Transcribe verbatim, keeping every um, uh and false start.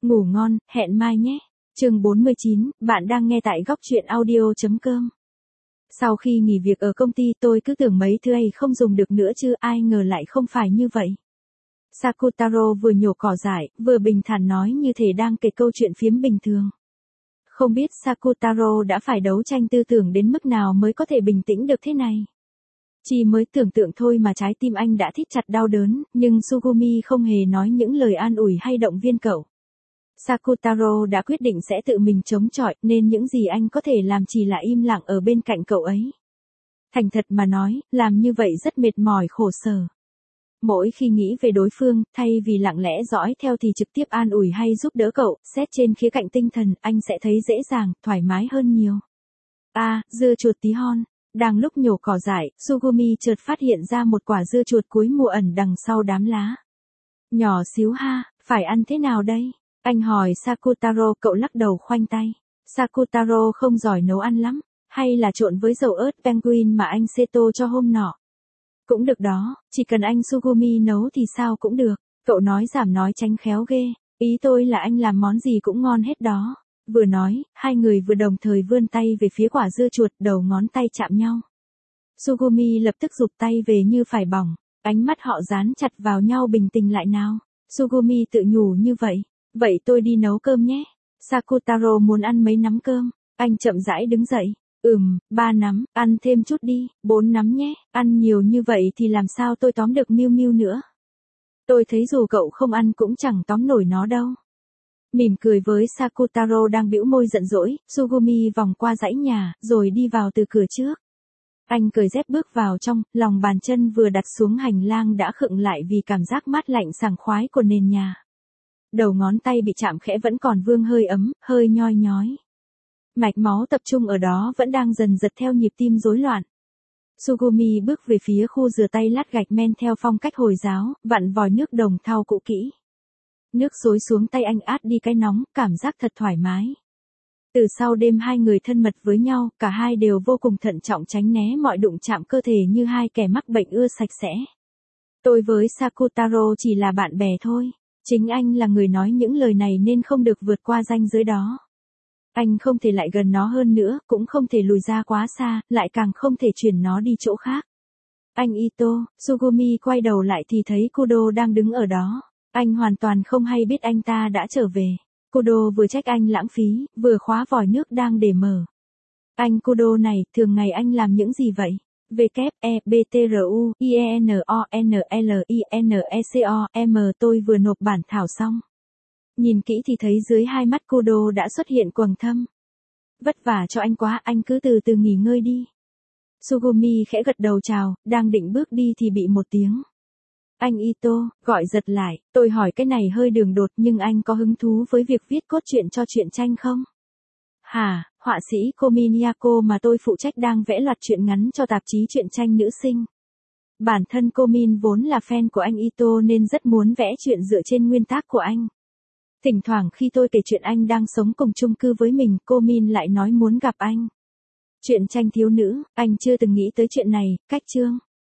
Ngủ ngon, hẹn mai nhé. Chương bốn mươi chín, bạn đang nghe tại góc truyện audio.com. Sau khi nghỉ việc ở công ty tôi cứ tưởng mấy thứ ấy không dùng được nữa chứ ai ngờ lại không phải như vậy. Sakutaro vừa nhổ cỏ dại, vừa bình thản nói như thể đang kể câu chuyện phiếm bình thường. Không biết Sakutaro đã phải đấu tranh tư tưởng đến mức nào mới có thể bình tĩnh được thế này. Chỉ mới tưởng tượng thôi mà trái tim anh đã thít chặt đau đớn, nhưng Sugumi không hề nói những lời an ủi hay động viên cậu. Sakutaro đã quyết định sẽ tự mình chống chọi, nên những gì anh có thể làm chỉ là im lặng ở bên cạnh cậu ấy. Thành thật mà nói, làm như vậy rất mệt mỏi khổ sở. Mỗi khi nghĩ về đối phương, thay vì lặng lẽ dõi theo thì trực tiếp an ủi hay giúp đỡ cậu, xét trên khía cạnh tinh thần, anh sẽ thấy dễ dàng, thoải mái hơn nhiều. À, dưa chuột tí hon. Đang lúc nhổ cỏ dại, Sugumi chợt phát hiện ra một quả dưa chuột cuối mùa ẩn đằng sau đám lá. Nhỏ xíu ha, phải ăn thế nào đây? Anh hỏi Sakutaro, cậu lắc đầu khoanh tay. Sakutaro không giỏi nấu ăn lắm, hay là trộn với dầu ớt penguin mà anh Seto cho hôm nọ. Cũng được đó, chỉ cần anh Sugumi nấu thì sao cũng được. Cậu nói giảm nói tránh khéo ghê, ý tôi là anh làm món gì cũng ngon hết đó. Vừa nói, hai người vừa đồng thời vươn tay về phía quả dưa chuột, đầu ngón tay chạm nhau. Sugumi lập tức rụt tay về như phải bỏng, ánh mắt họ dán chặt vào nhau. Bình tĩnh lại nào. Sugumi tự nhủ như vậy. Vậy tôi đi nấu cơm nhé. Sakutaro muốn ăn mấy nắm cơm. Anh chậm rãi đứng dậy. Ừm, ba nắm, ăn thêm chút đi, bốn nắm nhé. Ăn nhiều như vậy thì làm sao tôi tóm được Miu Miu nữa. Tôi thấy dù cậu không ăn cũng chẳng tóm nổi nó đâu. Mỉm cười với Sakutaro đang bĩu môi giận dỗi, Sugumi vòng qua dãy nhà, rồi đi vào từ cửa trước. Anh cởi dép bước vào trong, lòng bàn chân vừa đặt xuống hành lang đã khựng lại vì cảm giác mát lạnh sảng khoái của nền nhà. Đầu ngón tay bị chạm khẽ vẫn còn vương hơi ấm, hơi nhoi nhói. Mạch máu tập trung ở đó vẫn đang dần giật theo nhịp tim rối loạn. Sugumi bước về phía khu rửa tay lát gạch men theo phong cách Hồi giáo, vặn vòi nước đồng thau cũ kỹ. Nước xối xuống tay anh át đi cái nóng, cảm giác thật thoải mái. Từ sau đêm hai người thân mật với nhau, cả hai đều vô cùng thận trọng tránh né mọi đụng chạm cơ thể như hai kẻ mắc bệnh ưa sạch sẽ. Tôi với Sakutaro chỉ là bạn bè thôi. Chính anh là người nói những lời này nên không được vượt qua ranh giới đó. Anh không thể lại gần nó hơn nữa, cũng không thể lùi ra quá xa, lại càng không thể chuyển nó đi chỗ khác. Anh Ito, Sugumi quay đầu lại thì thấy Kudo đang đứng ở đó. Anh hoàn toàn không hay biết anh ta đã trở về. Kudo vừa trách anh lãng phí, vừa khóa vòi nước đang để mở. Anh Kudo này, thường ngày anh làm những gì vậy? W, E, B, T, R, U, I, E, N, O, N, L, I, N, E, C, O, M. Tôi vừa nộp bản thảo xong. Nhìn kỹ thì thấy dưới hai mắt Kudo đã xuất hiện quầng thâm. Vất vả cho anh quá, anh cứ từ từ nghỉ ngơi đi. Sugumi khẽ gật đầu chào, đang định bước đi thì bị một tiếng. Anh Ito, gọi giật lại, tôi hỏi cái này hơi đường đột nhưng anh có hứng thú với việc viết cốt truyện cho truyện tranh không? Hả, họa sĩ Komi Miyako mà tôi phụ trách đang vẽ loạt truyện ngắn cho tạp chí truyện tranh nữ sinh. Bản thân Komin vốn là fan của anh Ito nên rất muốn vẽ truyện dựa trên nguyên tác của anh. Thỉnh thoảng khi tôi kể chuyện anh đang sống cùng chung cư với mình, Komin lại nói muốn gặp anh. Truyện tranh thiếu nữ, anh chưa từng nghĩ tới chuyện này, cách chương.